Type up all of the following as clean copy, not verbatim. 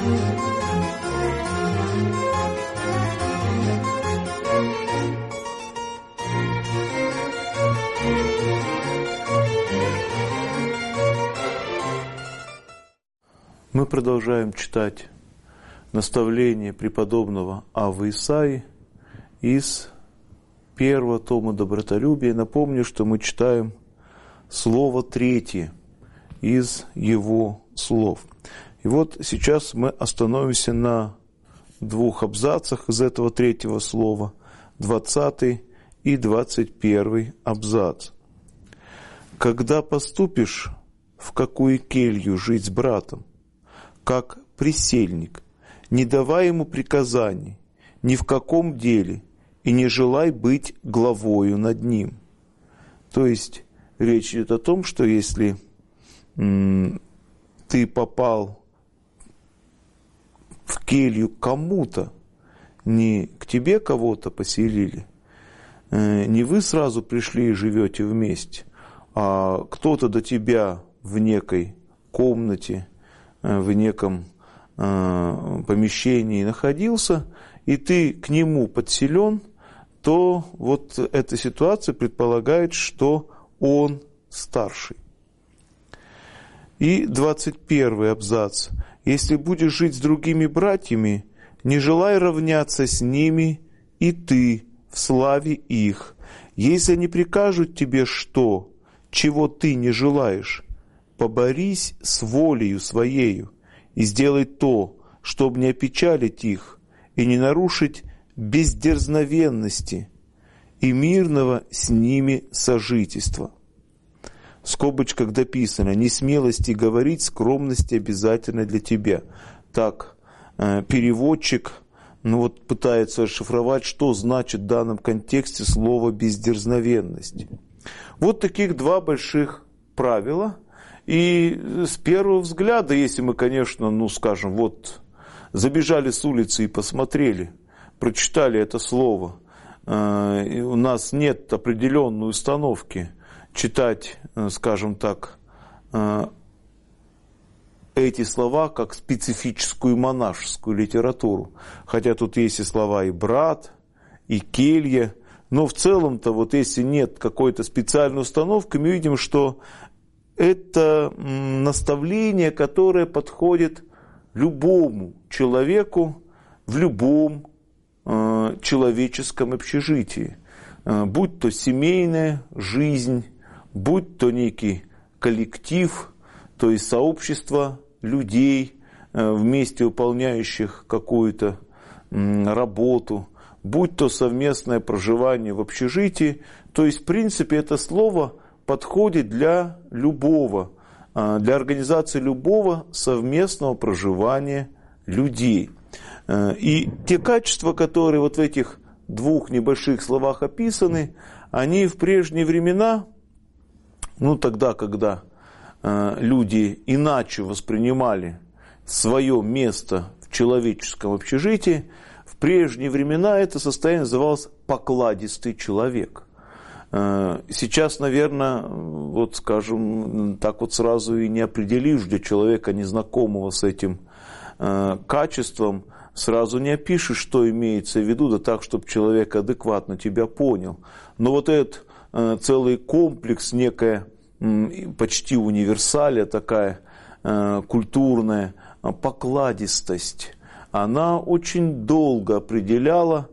Мы продолжаем читать наставление преподобного Аввы Исаии из первого тома «Добротолюбия». Напомню, что мы читаем слово третье из его слов. И вот сейчас мы остановимся на двух абзацах из этого третьего слова, 20 и 21 абзац. «Когда поступишь в какую келью жить с братом, как присельник, не давай ему приказаний ни в каком деле и не желай быть главою над ним». То есть речь идет о том, что если ты попал в келью к кому-то, не к тебе кого-то поселили, не вы сразу пришли и живете вместе, а кто-то до тебя в некой комнате, в неком помещении находился, и ты к нему подселен, то вот эта ситуация предполагает, что он старший. И 21 абзац. «Если будешь жить с другими братьями, не желай равняться с ними и ты в славе их. Если они прикажут тебе что, чего ты не желаешь, поборись с волею своею и сделай то, чтобы не опечалить их и не нарушить бездерзновенности и мирного с ними сожительства». В скобочках дописано: «Несмелости говорить, скромности обязательно для тебя». Так переводчик пытается расшифровать, что значит в данном контексте слово «бездерзновенность». Вот таких два больших правила. И с первого взгляда, если мы, конечно, забежали с улицы и посмотрели, прочитали это слово, и у нас нет определенной установки читать, скажем так, эти слова как специфическую монашескую литературу. Хотя тут есть и слова и брат, и келья. Но в целом-то, если нет какой-то специальной установки, мы видим, что это наставление, которое подходит любому человеку в любом человеческом общежитии. Будь то семейная жизнь, будь то некий коллектив, то есть сообщество людей, вместе выполняющих какую-то работу, будь то совместное проживание в общежитии. То есть, в принципе, это слово подходит для любого, для организации любого совместного проживания людей. И те качества, которые в этих двух небольших словах описаны, они в прежние времена, тогда, когда люди иначе воспринимали свое место в человеческом общежитии, в прежние времена это состояние называлось покладистый человек. Сейчас, наверное, сразу и не определишь для человека, незнакомого с этим качеством, сразу не опишешь, что имеется в виду, да так, чтобы человек адекватно тебя понял. Но этот целый комплекс, некая почти универсалия такая, культурная, покладистость, она очень долго определяла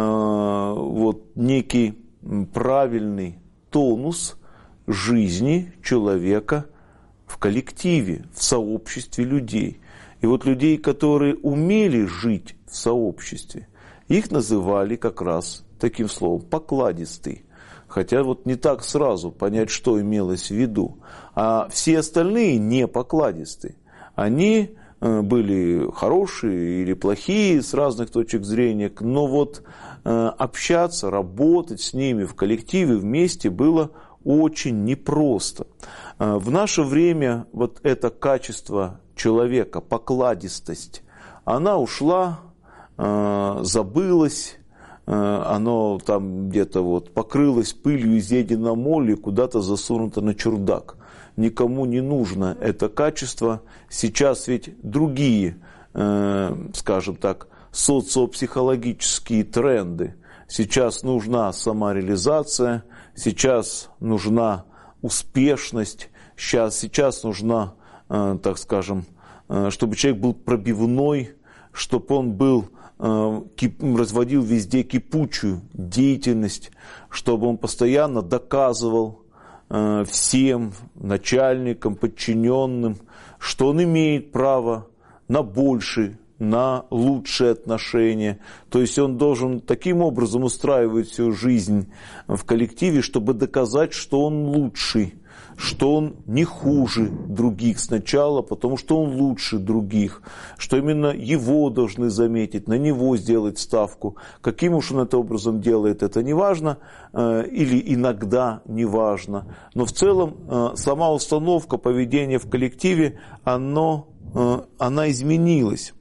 некий правильный тонус жизни человека в коллективе, в сообществе людей. И людей, которые умели жить в сообществе, их называли как раз таким словом покладистый. Хотя не так сразу понять, что имелось в виду. А все остальные не покладистые. Они были хорошие или плохие с разных точек зрения, но общаться, работать с ними в коллективе вместе было очень непросто. В наше время это качество человека, покладистость, она ушла, забылась, оно там где-то покрылось пылью, изъедено молью, куда-то засунуто на чердак. Никому не нужно это качество. Сейчас ведь другие скажем так, социопсихологические тренды. Сейчас нужна самореализация, сейчас нужна успешность, сейчас нужна, так скажем, чтобы человек был пробивной, чтобы он был, разводил везде кипучую деятельность, чтобы он постоянно доказывал всем начальникам, подчиненным, что он имеет право на больший, на лучшие отношения. То есть он должен таким образом устраивать всю жизнь в коллективе, чтобы доказать, что он лучший, что он не хуже других сначала, потому что он лучше других, что именно его должны заметить, на него сделать ставку. Каким уж он это образом делает, это не важно, или иногда не важно. Но в целом сама установка поведения в коллективе, она изменилась.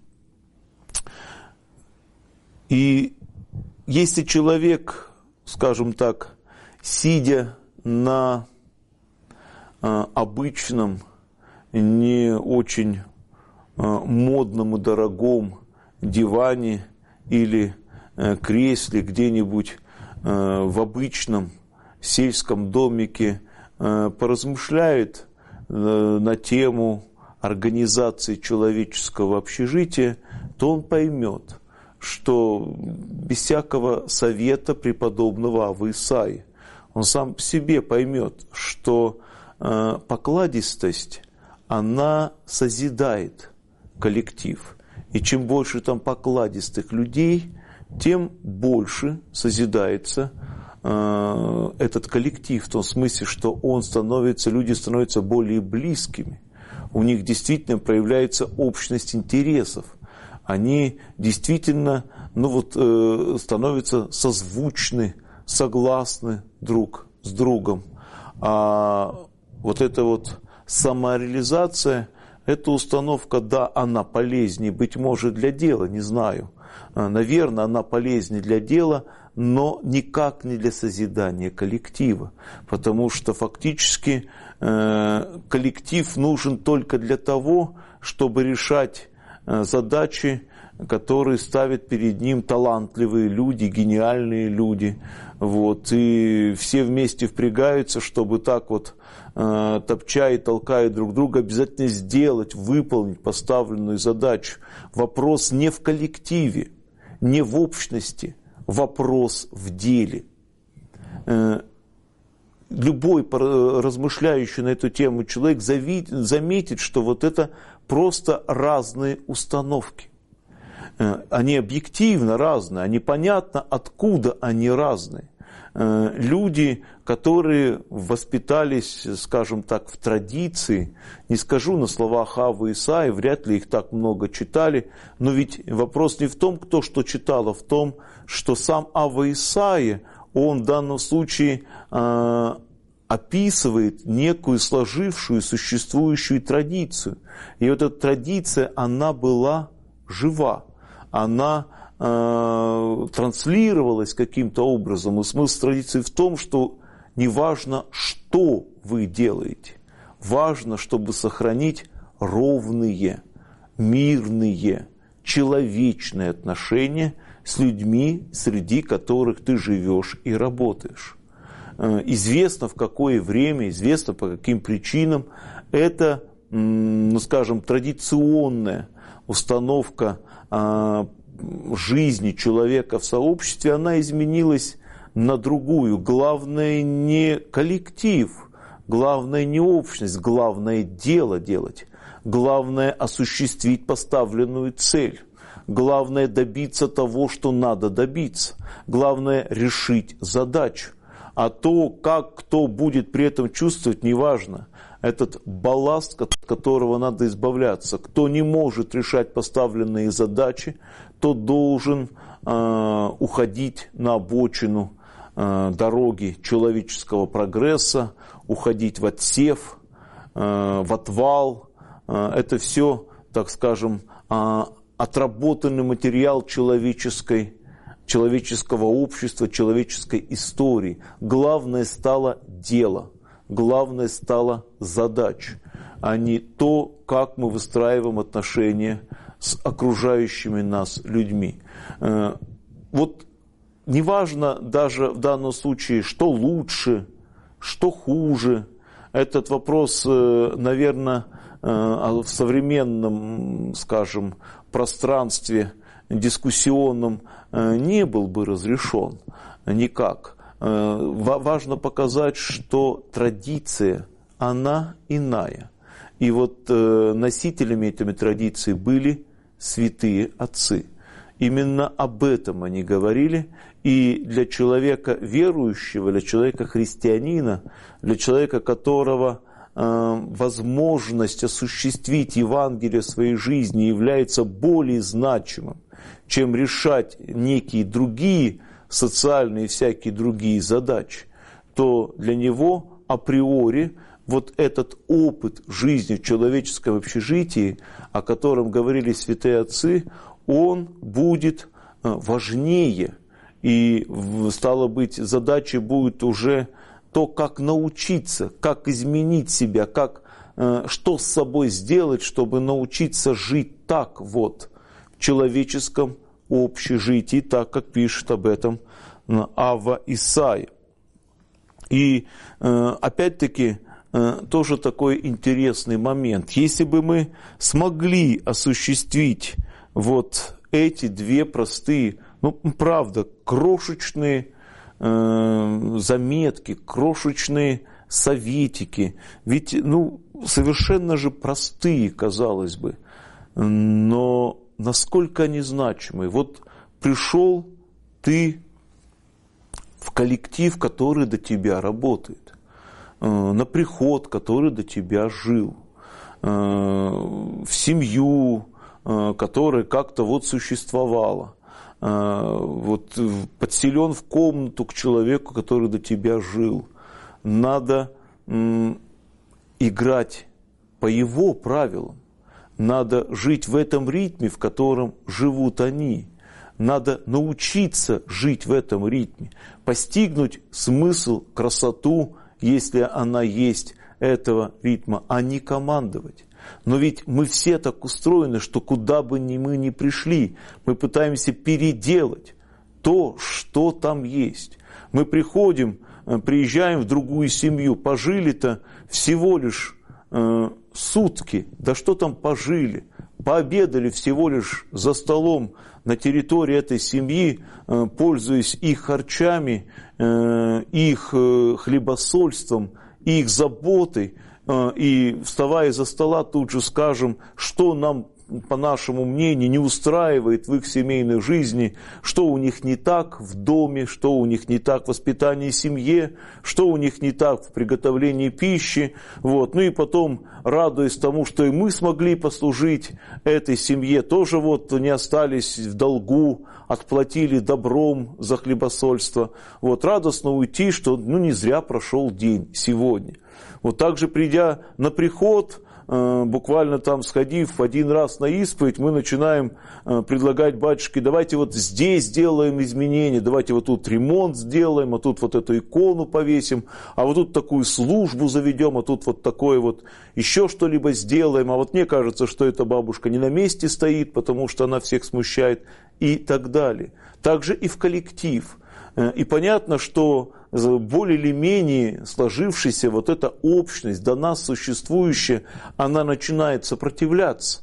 И если человек, скажем так, сидя на обычном, не очень модном и дорогом диване или кресле где-нибудь в обычном сельском домике поразмышляет на тему организации человеческого общежития, то он поймет, что без всякого совета преподобного Аввы Исаии он сам по себе поймет, что покладистость, она созидает коллектив. И чем больше там покладистых людей, тем больше созидается этот коллектив, в том смысле, что люди становятся более близкими. У них действительно проявляется общность интересов. Они действительно становятся созвучны, согласны друг с другом. А вот эта вот самореализация, эта установка, да, она полезнее, быть может, для дела, не знаю. Наверное, она полезнее для дела, но никак не для созидания коллектива. Потому что фактически коллектив нужен только для того, чтобы решать задачи, которые ставят перед ним талантливые люди, гениальные люди. И все вместе впрягаются, чтобы так вот, топча и толкая друг друга, обязательно сделать, выполнить поставленную задачу. Вопрос не в коллективе, не в общности, вопрос в деле. Любой размышляющий на эту тему человек заметит, что вот это просто разные установки. Они объективно разные, они понятно, откуда они разные. Люди, которые воспитались, скажем так, в традиции, не скажу на словах Аввы Исаии, вряд ли их так много читали, но ведь вопрос не в том, кто что читал, а в том, что сам Авва Исаия, он в данном случае описывает некую сложившую, существующую традицию. И вот эта традиция, она была жива, она транслировалась каким-то образом. И смысл традиции в том, что не важно, что вы делаете, важно, чтобы сохранить ровные, мирные, человечные отношения с людьми, среди которых ты живешь и работаешь. Известно, в какое время, известно, по каким причинам. Это, скажем, традиционная установка жизни человека в сообществе, она изменилась на другую. Главное не коллектив, главное не общность, главное дело делать. Главное осуществить поставленную цель. Главное добиться того, что надо добиться. Главное решить задачу. А то, как кто будет при этом чувствовать, неважно. Этот балласт, от которого надо избавляться. Кто не может решать поставленные задачи, тот должен уходить на обочину дороги человеческого прогресса, уходить в отсев, в отвал. Это все, так скажем, отработанный материал человеческого общества, человеческой истории. Главное стало дело, главное стало задача, а не то, как мы выстраиваем отношения с окружающими нас людьми. Вот неважно даже в данном случае, что лучше, что хуже. Этот вопрос, наверное, в современном, скажем, пространстве дискуссионном не был бы разрешен никак. Важно показать, что традиция, она иная. И вот носителями этими традиций были святые отцы. Именно об этом они говорили. И для человека верующего, для человека христианина, для человека, которого возможность осуществить Евангелие в своей жизни является более значимым, чем решать некие другие социальные и всякие другие задачи, то для него априори вот этот опыт жизни в человеческом общежитии, о котором говорили святые отцы, он будет важнее. И, стало быть, задачей будет уже то, как научиться, как изменить себя, что с собой сделать, чтобы научиться жить так вот в человеческом общежитии, так как пишет об этом Авва Исаия. И опять-таки тоже такой интересный момент. Если бы мы смогли осуществить вот эти две простые, правда, крошечные заметки, крошечные советики, ведь, совершенно же простые, казалось бы, но насколько они значимы. Вот пришел ты в коллектив, который до тебя работает, на приход, который до тебя жил, в семью, которая как-то вот существовала, вот подселен в комнату к человеку, который до тебя жил. Надо играть по его правилам. Надо жить в этом ритме, в котором живут они. Надо научиться жить в этом ритме, постигнуть смысл, красоту, если она есть, этого ритма, а не командовать. Но ведь мы все так устроены, что куда бы мы ни пришли, мы пытаемся переделать то, что там есть. Мы приезжаем в другую семью, пожили-то всего лишь сутки, да что там пожили, пообедали всего лишь за столом на территории этой семьи, пользуясь их харчами, их хлебосольством, их заботой, и, вставая за стола, тут же скажем, что нам, по нашему мнению, не устраивает в их семейной жизни, что у них не так в доме, что у них не так в воспитании семьи, что у них не так в приготовлении пищи. Вот. И потом, радуясь тому, что и мы смогли послужить этой семье, тоже вот не остались в долгу, отплатили добром за хлебосольство. Вот. Радостно уйти, что не зря прошел день сегодня. Вот также, придя на приход, буквально там сходив один раз на исповедь, мы начинаем предлагать батюшке: давайте вот здесь сделаем изменения, давайте вот тут ремонт сделаем, а тут вот эту икону повесим, а вот тут такую службу заведем, а тут вот такое вот еще что-либо сделаем, а вот мне кажется, что эта бабушка не на месте стоит, потому что она всех смущает, и так далее. Также и в коллектив. И понятно, что более или менее сложившаяся вот эта общность, до нас существующая, она начинает сопротивляться.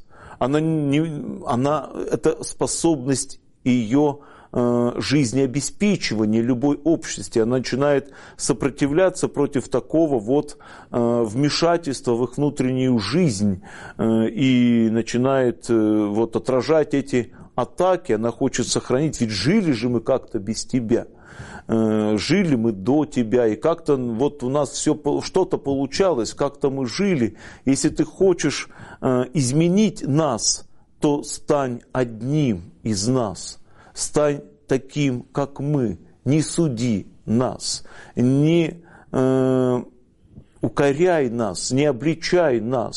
Это способность ее жизнеобеспечивания любой общности. Она начинает сопротивляться против такого вот вмешательства в их внутреннюю жизнь и начинает вот отражать эти атаки. Она хочет сохранить, ведь жили же мы как-то без тебя. Жили мы до тебя, и как-то вот у нас все что-то получалось, как-то мы жили. Если ты хочешь изменить нас, то стань одним из нас, стань таким, как мы, не суди нас, не укоряй нас, не обличай нас,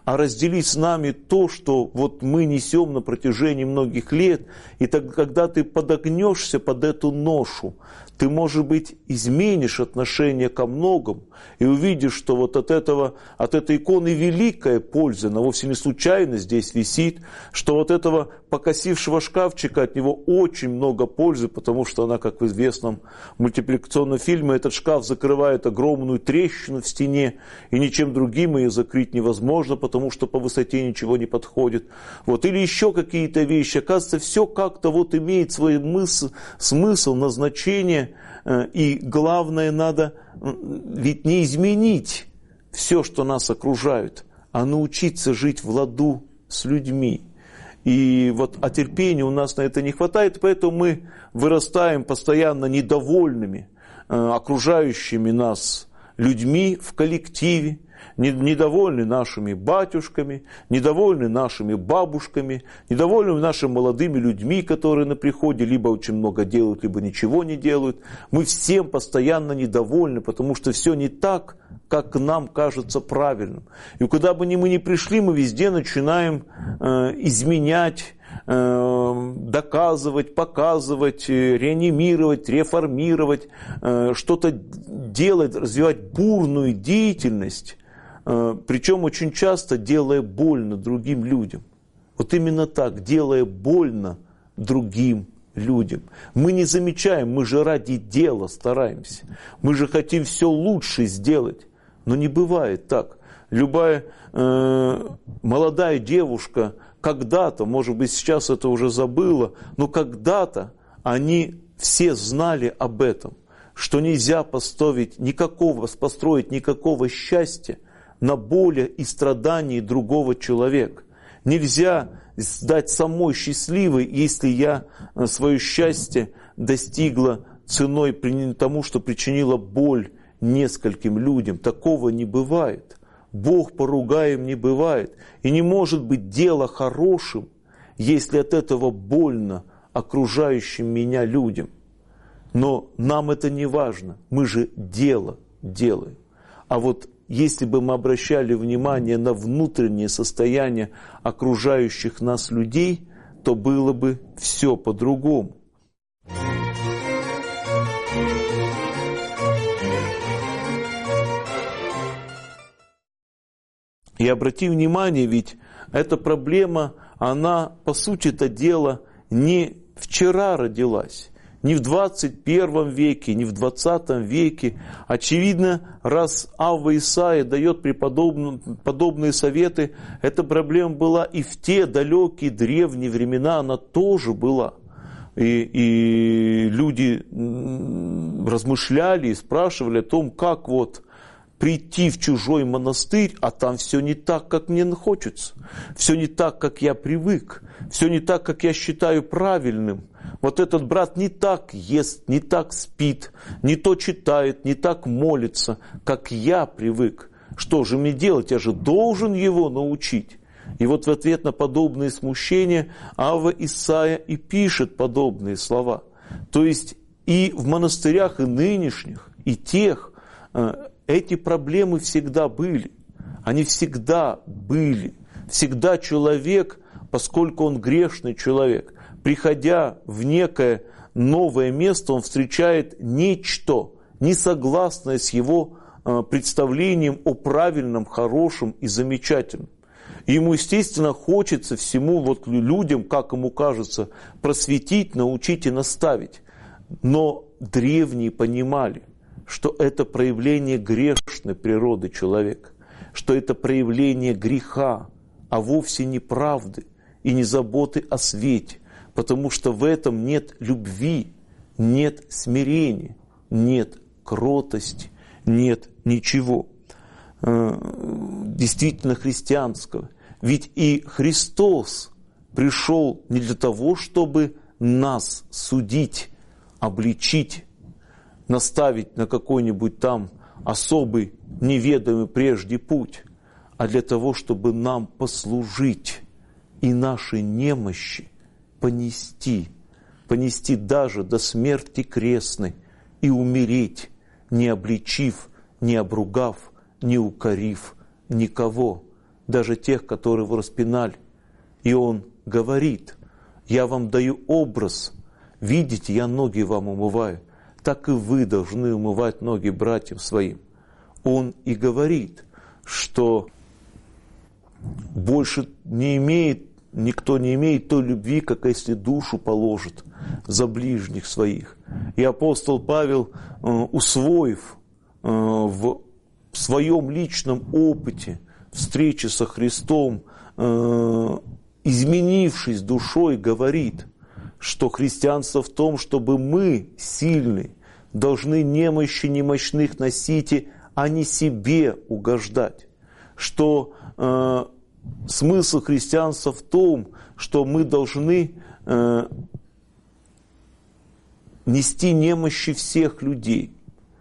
а разделить с нами то, что вот мы несем на протяжении многих лет. И так, когда ты подогнешься под эту ношу, ты, может быть, изменишь отношение ко многому и увидишь, что вот от этой иконы великая польза, она вовсе не случайно здесь висит, что вот этого покосившего шкафчика от него очень много пользы, потому что она, как в известном мультипликационном фильме, этот шкаф закрывает огромную трещину в стене, и ничем другим ее закрыть невозможно, потому что по высоте ничего не подходит. Вот. Или еще какие-то вещи. Оказывается, все как-то вот имеет свой смысл, назначение. И главное, надо ведь не изменить все, что нас окружает, а научиться жить в ладу с людьми. И вот терпения у нас на это не хватает, поэтому мы вырастаем постоянно недовольными окружающими нас людьми в коллективе, недовольны нашими батюшками, недовольны нашими бабушками, недовольны нашими молодыми людьми, которые на приходе либо очень много делают, либо ничего не делают. Мы всем постоянно недовольны, потому что все не так, как нам кажется правильным. И куда бы мы ни пришли, мы везде начинаем изменять, доказывать, показывать, реанимировать, реформировать, что-то делать, развивать бурную деятельность, причем очень часто делая больно другим людям. Вот именно так, делая больно другим людям. Мы не замечаем, мы же ради дела стараемся. Мы же хотим все лучше сделать. Но не бывает так. Любая молодая девушка когда-то, может быть, сейчас это уже забыла, но когда-то они все знали об этом, что нельзя построить никакого счастья на боли и страдании другого человека. Нельзя стать самой счастливой, если я свое счастье достигла ценой тому, что причинила боль нескольким людям. Такого не бывает. Бог поругаем не бывает. И не может быть дело хорошим, если от этого больно окружающим меня людям. Но нам это не важно. Мы же дело делаем. А вот если бы мы обращали внимание на внутреннее состояние окружающих нас людей, то было бы все по-другому. И обрати внимание, ведь эта проблема, она, по сути это дело, не вчера родилась, не в 21 веке, не в 20 веке. Очевидно, раз Авва Исаия дает подобные советы, эта проблема была и в те далекие древние времена, она тоже была. И люди размышляли и спрашивали о том, как вот прийти в чужой монастырь, а там все не так, как мне хочется, все не так, как я привык, все не так, как я считаю правильным. Вот этот брат не так ест, не так спит, не то читает, не так молится, как я привык. Что же мне делать? Я же должен его научить. И вот в ответ на подобные смущения Авва Исаия и пишет подобные слова. То есть и в монастырях и нынешних, и тех, эти проблемы всегда были. Они всегда были. Всегда человек, поскольку он грешный человек, приходя в некое новое место, он встречает нечто, несогласное с его представлением о правильном, хорошем и замечательном. И ему, естественно, хочется всему вот людям, как ему кажется, просветить, научить и наставить. Но древние понимали, что это проявление грешной природы человека, что это проявление греха, а вовсе не правды и не заботы о свете, потому что в этом нет любви, нет смирения, нет кротости, нет ничего действительно христианского. Ведь и Христос пришел не для того, чтобы нас судить, обличить, наставить на какой-нибудь там особый, неведомый прежде путь, а для того, чтобы нам послужить и наши немощи понести даже до смерти крестной и умереть, не обличив, не обругав, не укорив никого. даже тех, которые его распинали. И он говорит: я вам даю образ, видите, я ноги вам умываю, так и вы должны умывать ноги братьям своим. Он и говорит, что больше никто не имеет той любви, как если душу положит за ближних своих. И апостол Павел, усвоив в своем личном опыте встречи со Христом, изменившись душой, говорит, что христианство в том, чтобы мы, сильные, должны немощи немощных носить, а не себе угождать. Что смысл христианства в том, что мы должны нести немощи всех людей,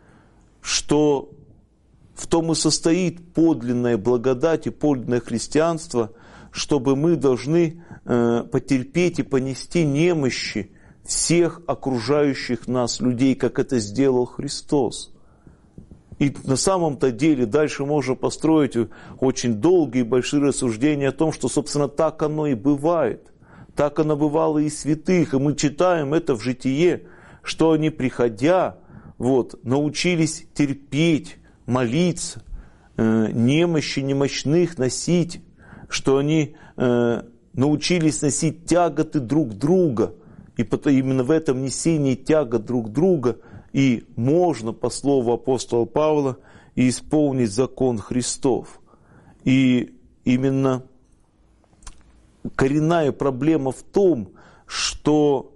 что в том и состоит подлинная благодать и подлинное христианство, чтобы мы должны потерпеть и понести немощи всех окружающих нас людей, как это сделал Христос. И на самом-то деле дальше можно построить очень долгие и большие рассуждения о том, что, собственно, так оно и бывает. Так оно бывало и святых. И мы читаем это в Житие, что они, приходя, научились терпеть, молиться, немощи немощных носить, что они научились носить тяготы друг друга. И именно в этом несении тягот друг друга и можно, по слову апостола Павла, исполнить закон Христов. И именно коренная проблема в том, что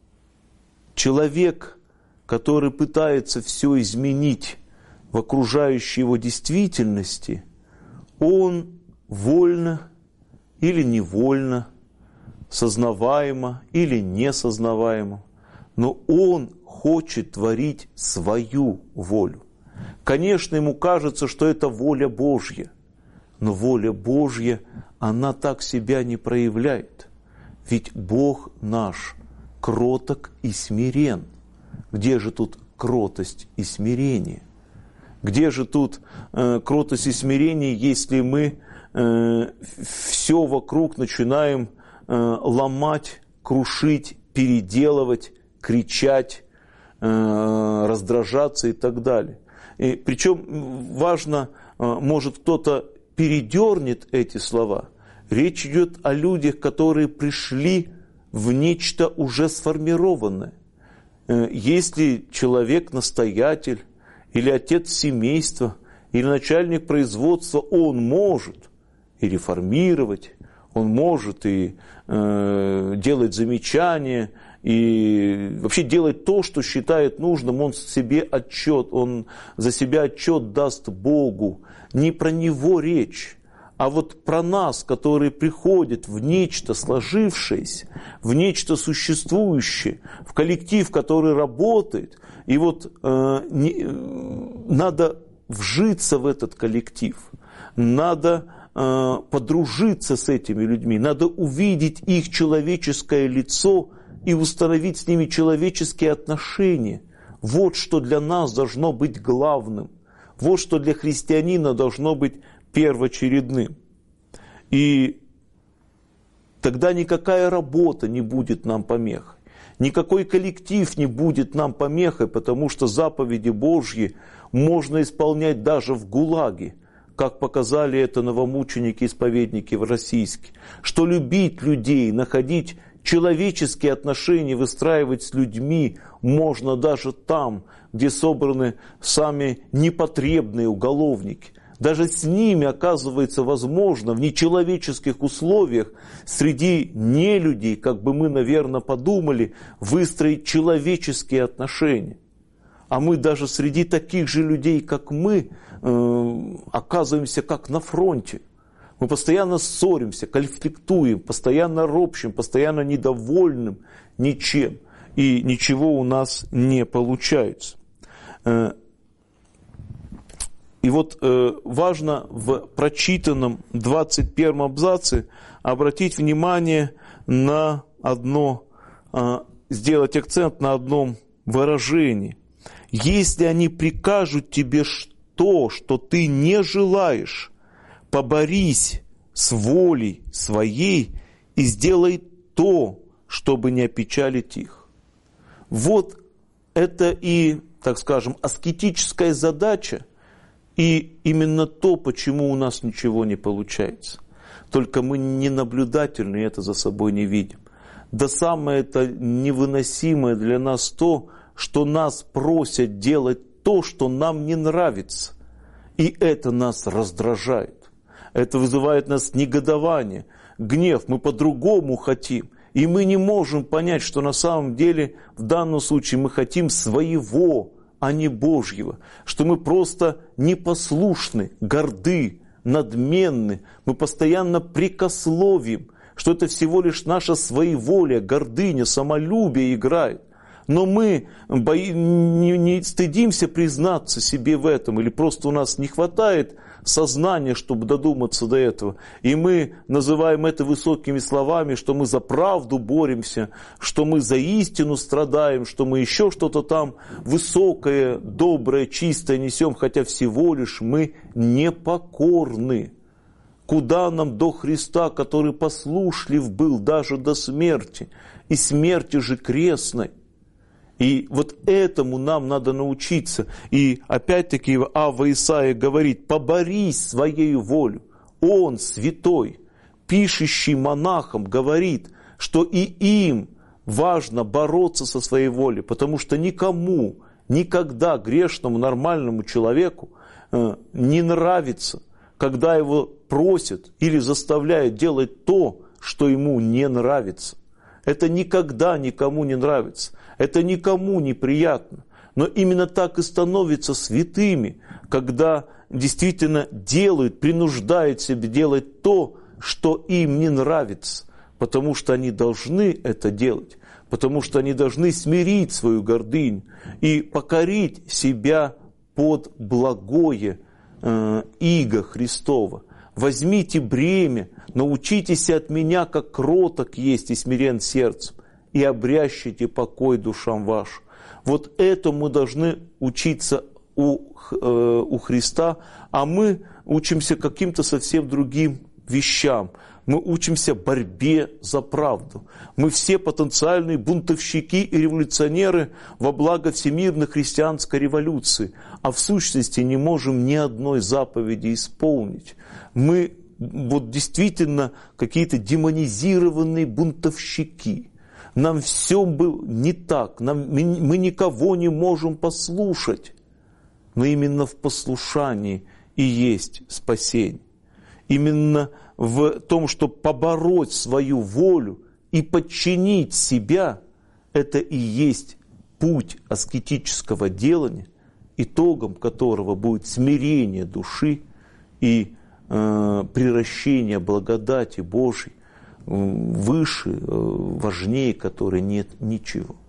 человек, который пытается все изменить в окружающей его действительности, он вольно или невольно, сознаваемо или несознаваемо, но он хочет творить свою волю. Конечно, ему кажется, что это воля Божья, но воля Божья, она так себя не проявляет. Ведь Бог наш кроток и смирен. Где же тут кротость и смирение? Где же тут кротость и смирение, если мы все вокруг начинаем ломать, крушить, переделывать, кричать, раздражаться и так далее. И причем важно, может кто-то передернет эти слова. Речь идет о людях, которые пришли в нечто уже сформированное. Если человек настоятель, или отец семейства, или начальник производства, он может и реформировать, он может и делать замечания, и вообще делать то, что считает нужным, он за себя отчет даст Богу. Не про него речь, а вот про нас, которые приходят в нечто сложившееся, в нечто существующее, в коллектив, который работает, и надо вжиться в этот коллектив, надо подружиться с этими людьми, надо увидеть их человеческое лицо и установить с ними человеческие отношения. Вот что для нас должно быть главным. Вот что для христианина должно быть первоочередным. И тогда никакая работа не будет нам помехой. Никакой коллектив не будет нам помехой, потому что заповеди Божьи можно исполнять даже в ГУЛАГе, как показали это новомученики-исповедники российские. Что любить людей, находить человеческие отношения, выстраивать с людьми можно даже там, где собраны сами непотребные уголовники. Даже с ними, оказывается, возможно в нечеловеческих условиях среди нелюдей, как бы мы, наверное, подумали, выстроить человеческие отношения. А мы даже среди таких же людей, как мы, оказываемся как на фронте. Мы постоянно ссоримся, конфликтуем, постоянно ропщим, постоянно недовольным ничем. И ничего у нас не получается. И важно в прочитанном 21 абзаце обратить внимание на сделать акцент на одном выражении. Если они прикажут тебе то, что ты не желаешь, поборись с волей своей и сделай то, чтобы не опечалить их. Вот это и, так скажем, аскетическая задача, и именно то, почему у нас ничего не получается. Только мы не наблюдательны, и это за собой не видим. Да самое это невыносимое для нас то, что нас просят делать то, что нам не нравится. И это нас раздражает. Это вызывает в нас негодование, гнев. Мы по-другому хотим. И мы не можем понять, что на самом деле в данном случае мы хотим своего, а не Божьего. Что мы просто непослушны, горды, надменны. Мы постоянно прекословим, что это всего лишь наша своеволие, гордыня, самолюбие играет. Но мы не стыдимся признаться себе в этом, или просто у нас не хватает сознания, чтобы додуматься до этого. И мы называем это высокими словами, что мы за правду боремся, что мы за истину страдаем, что мы еще что-то там высокое, доброе, чистое несем, хотя всего лишь мы непокорны. Куда нам до Христа, который послушлив был даже до смерти, и смерти же крестной? И вот этому нам надо научиться. И опять-таки Авва Исаия говорит: поборись своей волю. Он святой, пишущий монахам, говорит, что и им важно бороться со своей волей, потому что никому, никогда грешному, нормальному человеку не нравится, когда его просят или заставляют делать то, что ему не нравится. Это никогда никому не нравится. Это никому не приятно. Но именно так и становятся святыми, когда действительно делают, принуждают себя делать то, что им не нравится. Потому что они должны это делать. Потому что они должны смирить свою гордыню и покорить себя под благое иго Христово. Возьмите бремя, научитесь от меня, как кроток есть и смирен сердцем, и обрящите покой душам вашим. Вот этому мы должны учиться у Христа, а мы учимся каким-то совсем другим вещам. Мы учимся борьбе за правду. Мы все потенциальные бунтовщики и революционеры во благо всемирной христианской революции, а в сущности не можем ни одной заповеди исполнить. Мы вот действительно какие-то демонизированные бунтовщики. Нам все было не так, мы никого не можем послушать. Но именно в послушании и есть спасение. Именно в том, чтобы побороть свою волю и подчинить себя, это и есть путь аскетического делания, итогом которого будет смирение души и приращение благодати Божьей, выше, важнее которой нет ничего.